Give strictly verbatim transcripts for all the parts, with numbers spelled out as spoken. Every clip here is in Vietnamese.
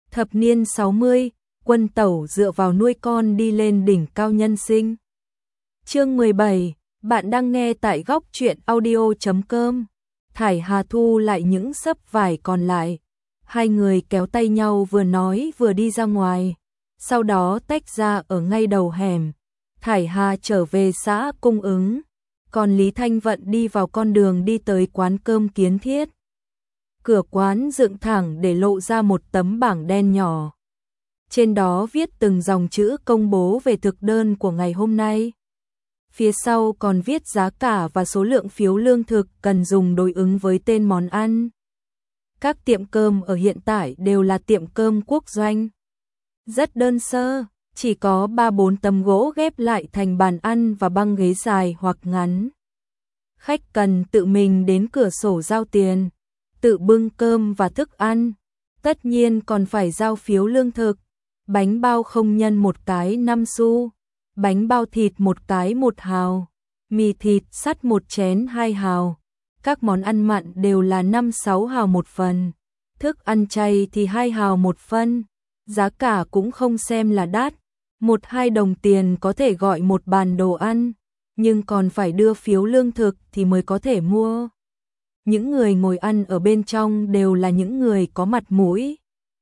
Thập niên sáu mươi, Quân Tẩu dựa vào nuôi con đi lên đỉnh cao nhân sinh. Chương mười bảy, bạn đang nghe tại góc truyện audio chấm com. Thải Hà thu lại những xấp vải còn lại. Hai người kéo tay nhau vừa nói vừa đi ra ngoài. Sau đó tách ra ở ngay đầu hẻm. Thải Hà trở về xã Cung Ứng. Còn Lý Thanh Vận đi vào con đường đi tới quán cơm Kiến Thiết. Cửa quán dựng thẳng để lộ ra một tấm bảng đen nhỏ. Trên đó viết từng dòng chữ công bố về thực đơn của ngày hôm nay. Phía sau còn viết giá cả và số lượng phiếu lương thực cần dùng đối ứng với tên món ăn. Các tiệm cơm ở hiện tại đều là tiệm cơm quốc doanh. Rất đơn sơ, chỉ có ba bốn tấm gỗ ghép lại thành bàn ăn và băng ghế dài hoặc ngắn. Khách cần tự mình đến cửa sổ giao tiền, tự bưng cơm và thức ăn. Tất nhiên còn phải giao phiếu lương thực. Bánh bao không nhân một cái năm xu, bánh bao thịt một cái một hào, mì thịt sắt một chén hai hào. Các món ăn mặn đều là năm sáu hào một phần, thức ăn chay thì hai hào một phân. Giá cả cũng không xem là đắt, một hai đồng tiền có thể gọi một bàn đồ ăn, nhưng còn phải đưa phiếu lương thực thì mới có thể mua. Những người ngồi ăn ở bên trong đều là những người có mặt mũi.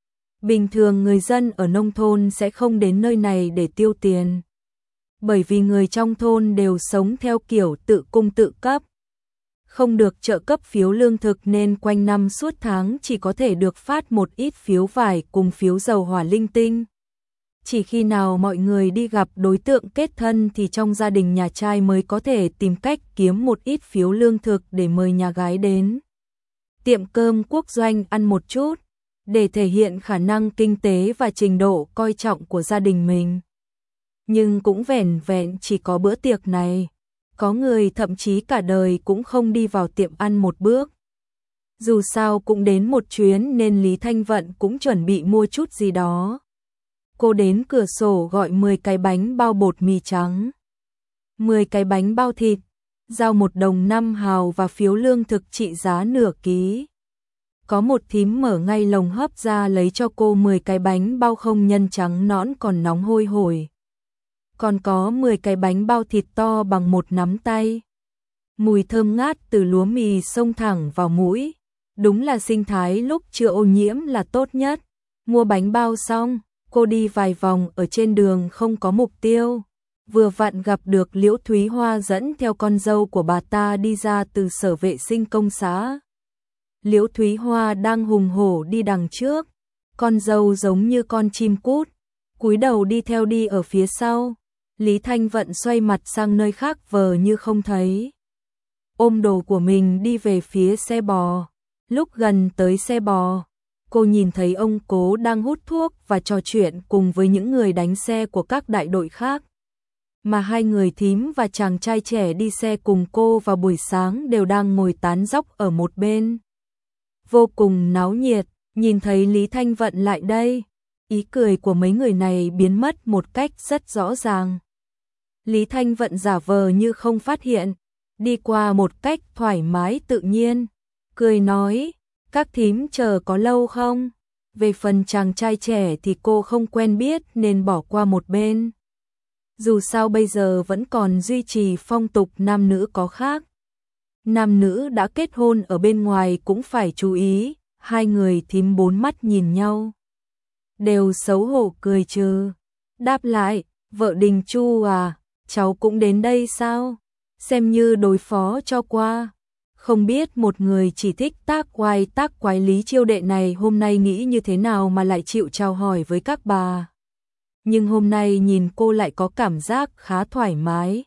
Bình thường người dân ở nông thôn sẽ không đến nơi này để tiêu tiền. Bởi vì người trong thôn đều sống theo kiểu tự cung tự cấp. Không được trợ cấp phiếu lương thực nên quanh năm suốt tháng chỉ có thể được phát một ít phiếu vải cùng phiếu dầu hỏa linh tinh. Chỉ khi nào mọi người đi gặp đối tượng kết thân thì trong gia đình nhà trai mới có thể tìm cách kiếm một ít phiếu lương thực để mời nhà gái đến tiệm cơm quốc doanh ăn một chút, để thể hiện khả năng kinh tế và trình độ coi trọng của gia đình mình. Nhưng cũng vẻn vẹn chỉ có bữa tiệc này, có người thậm chí cả đời cũng không đi vào tiệm ăn một bước. Dù sao cũng đến một chuyến nên Lý Thanh Vận cũng chuẩn bị mua chút gì đó. Cô đến cửa sổ gọi mười cái bánh bao bột mì trắng, mười cái bánh bao thịt, giao một đồng năm hào và phiếu lương thực trị giá nửa ký. Có một thím mở ngay lồng hấp ra lấy cho cô mười cái bánh bao không nhân trắng nõn còn nóng hôi hổi. Còn có mười cái bánh bao thịt to bằng một nắm tay. Mùi thơm ngát từ lúa mì xông thẳng vào mũi. Đúng là sinh thái lúc chưa ô nhiễm là tốt nhất. Mua bánh bao xong, cô đi vài vòng ở trên đường không có mục tiêu. Vừa vặn gặp được Liễu Thúy Hoa dẫn theo con dâu của bà ta đi ra từ sở vệ sinh công xã. Liễu Thúy Hoa đang hùng hổ đi đằng trước, con dâu giống như con chim cút, cúi đầu đi theo đi ở phía sau. Lý Thanh Vận xoay mặt sang nơi khác vờ như không thấy. Ôm đồ của mình đi về phía xe bò. Lúc gần tới xe bò, cô nhìn thấy ông Cố đang hút thuốc và trò chuyện cùng với những người đánh xe của các đại đội khác. Mà hai người thím và chàng trai trẻ đi xe cùng cô vào buổi sáng đều đang ngồi tán dóc ở một bên. Vô cùng náo nhiệt, nhìn thấy Lý Thanh Vận lại đây, ý cười của mấy người này biến mất một cách rất rõ ràng. Lý Thanh Vận giả vờ như không phát hiện, đi qua một cách thoải mái tự nhiên, cười nói, các thím chờ có lâu không? Về phần chàng trai trẻ thì cô không quen biết nên bỏ qua một bên. Dù sao bây giờ vẫn còn duy trì phong tục nam nữ có khác. Nam nữ đã kết hôn ở bên ngoài cũng phải chú ý. Hai người thím bốn mắt nhìn nhau, đều xấu hổ cười trừ. Đáp lại, vợ Đình Chu à, cháu cũng đến đây sao? Xem như đối phó cho qua. Không biết một người chỉ thích tác quái tác quái Lý Chiêu đệ này hôm nay nghĩ như thế nào mà lại chịu chào hỏi với các bà. Nhưng hôm nay nhìn cô lại có cảm giác khá thoải mái.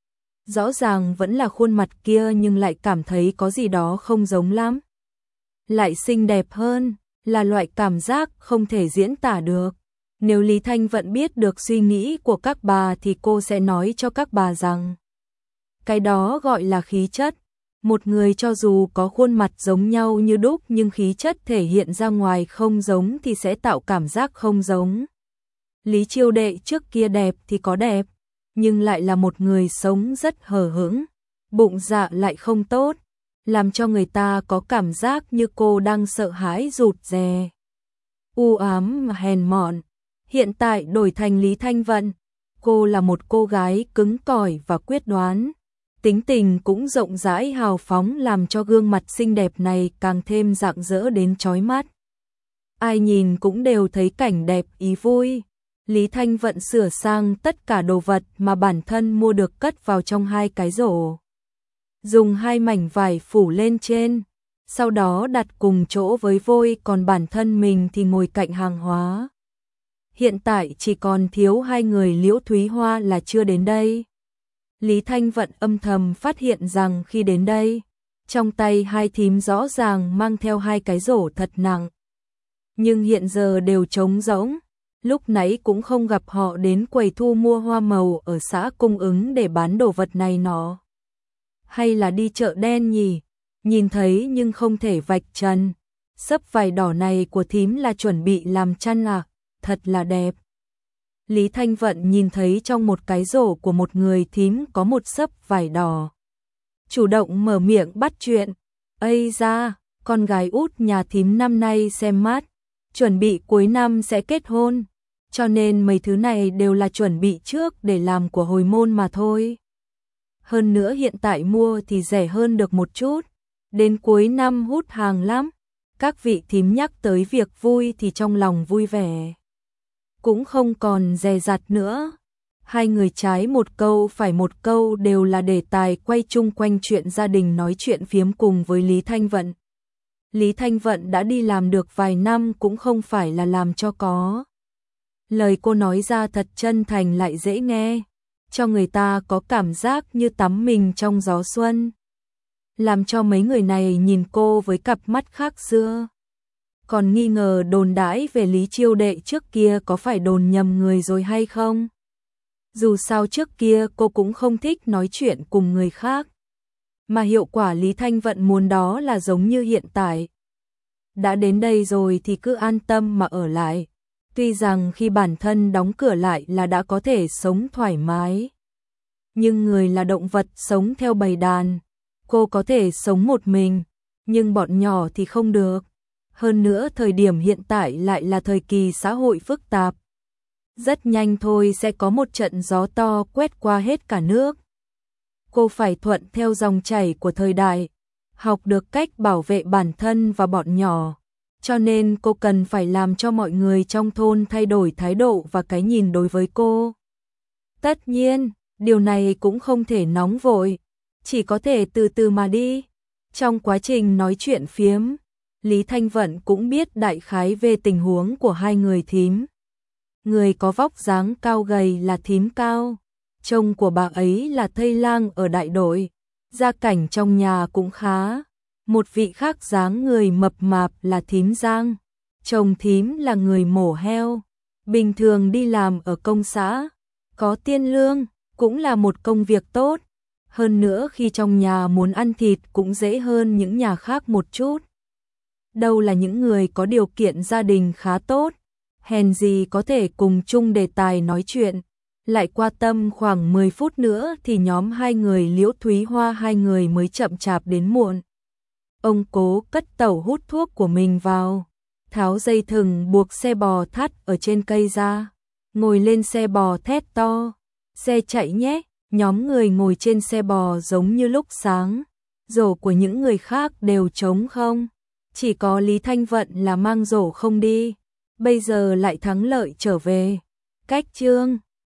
Rõ ràng vẫn là khuôn mặt kia nhưng lại cảm thấy có gì đó không giống lắm. Lại xinh đẹp hơn, là loại cảm giác không thể diễn tả được. Nếu Lý Thanh Vận biết được suy nghĩ của các bà thì cô sẽ nói cho các bà rằng cái đó gọi là khí chất. Một người cho dù có khuôn mặt giống nhau như đúc nhưng khí chất thể hiện ra ngoài không giống thì sẽ tạo cảm giác không giống. Lý Chiêu đệ trước kia đẹp thì có đẹp, nhưng lại là một người sống rất hờ hững, bụng dạ lại không tốt, làm cho người ta có cảm giác như cô đang sợ hãi rụt rè. u ám mà hèn mọn. Hiện tại đổi thành Lý Thanh Vận, cô là một cô gái cứng cỏi và quyết đoán. Tính tình cũng rộng rãi hào phóng làm cho gương mặt xinh đẹp này càng thêm rạng rỡ đến chói mắt. Ai nhìn cũng đều thấy cảnh đẹp ý vui. Lý Thanh Vận sửa sang tất cả đồ vật mà bản thân mua được cất vào trong hai cái rổ. Dùng hai mảnh vải phủ lên trên, sau đó đặt cùng chỗ với vôi, còn bản thân mình thì ngồi cạnh hàng hóa. Hiện tại chỉ còn thiếu hai người Liễu Thúy Hoa là chưa đến đây. Lý Thanh Vận âm thầm phát hiện rằng khi đến đây, trong tay hai thím rõ ràng mang theo hai cái rổ thật nặng. Nhưng hiện giờ đều trống rỗng, lúc nãy cũng không gặp họ đến quầy thu mua hoa màu ở xã cung ứng để bán đồ vật này nọ. Hay là đi chợ đen nhỉ? Nhìn thấy nhưng không thể vạch trần. Sấp vải đỏ này của thím là chuẩn bị làm chăn à? Thật là đẹp. Lý Thanh Vận nhìn thấy trong một cái rổ của một người thím có một sấp vải đỏ. Chủ động mở miệng bắt chuyện. Ây da, con gái út nhà thím năm nay xem mát, chuẩn bị cuối năm sẽ kết hôn, cho nên mấy thứ này đều là chuẩn bị trước để làm của hồi môn mà thôi. Hơn nữa hiện tại mua thì rẻ hơn được một chút, đến cuối năm hút hàng lắm. Các vị thím nhắc tới việc vui thì trong lòng vui vẻ, cũng không còn dè dặt nữa. Hai người trái một câu phải một câu đều là đề tài quay chung quanh chuyện gia đình, nói chuyện phiếm cùng với Lý Thanh Vận. Lý Thanh Vận đã đi làm được vài năm cũng không phải là làm cho có. Lời cô nói ra thật chân thành lại dễ nghe, cho người ta có cảm giác như tắm mình trong gió xuân. Làm cho mấy người này nhìn cô với cặp mắt khác xưa. Còn nghi ngờ đồn đãi về Lý Chiêu Đệ trước kia có phải đồn nhầm người rồi hay không? Dù sao trước kia cô cũng không thích nói chuyện cùng người khác. Mà hiệu quả Lý Thanh Vận muốn đó là giống như hiện tại. Đã đến đây rồi thì cứ an tâm mà ở lại. Tuy rằng khi bản thân đóng cửa lại là đã có thể sống thoải mái. Nhưng người là động vật sống theo bầy đàn. Cô có thể sống một mình, nhưng bọn nhỏ thì không được. Hơn nữa thời điểm hiện tại lại là thời kỳ xã hội phức tạp. Rất nhanh thôi sẽ có một trận gió to quét qua hết cả nước. Cô phải thuận theo dòng chảy của thời đại, học được cách bảo vệ bản thân và bọn nhỏ. Cho nên cô cần phải làm cho mọi người trong thôn thay đổi thái độ và cái nhìn đối với cô. Tất nhiên, điều này cũng không thể nóng vội, chỉ có thể từ từ mà đi. Trong quá trình nói chuyện phiếm, Lý Thanh Vận cũng biết đại khái về tình huống của hai người thím. Người có vóc dáng cao gầy là thím Cao, chồng của bà ấy là thây lang ở đại đội, gia cảnh trong nhà cũng khá. Một vị khác dáng người mập mạp là thím Giang, chồng thím là người mổ heo, bình thường đi làm ở công xã, có tiền lương, cũng là một công việc tốt. Hơn nữa khi trong nhà muốn ăn thịt cũng dễ hơn những nhà khác một chút. Đâu là những người có điều kiện gia đình khá tốt, hèn gì có thể cùng chung đề tài nói chuyện. Lại qua tâm khoảng mười phút nữa thì nhóm hai người Liễu Thúy Hoa hai người mới chậm chạp đến muộn. Ông Cố cất tẩu hút thuốc của mình vào, tháo dây thừng buộc xe bò thắt ở trên cây ra, ngồi lên xe bò thét to, xe chạy nhé. Nhóm người ngồi trên xe bò giống như lúc sáng, rổ của những người khác đều trống không, chỉ có Lý Thanh Vận là mang rổ không đi, bây giờ lại thắng lợi trở về. Cách chương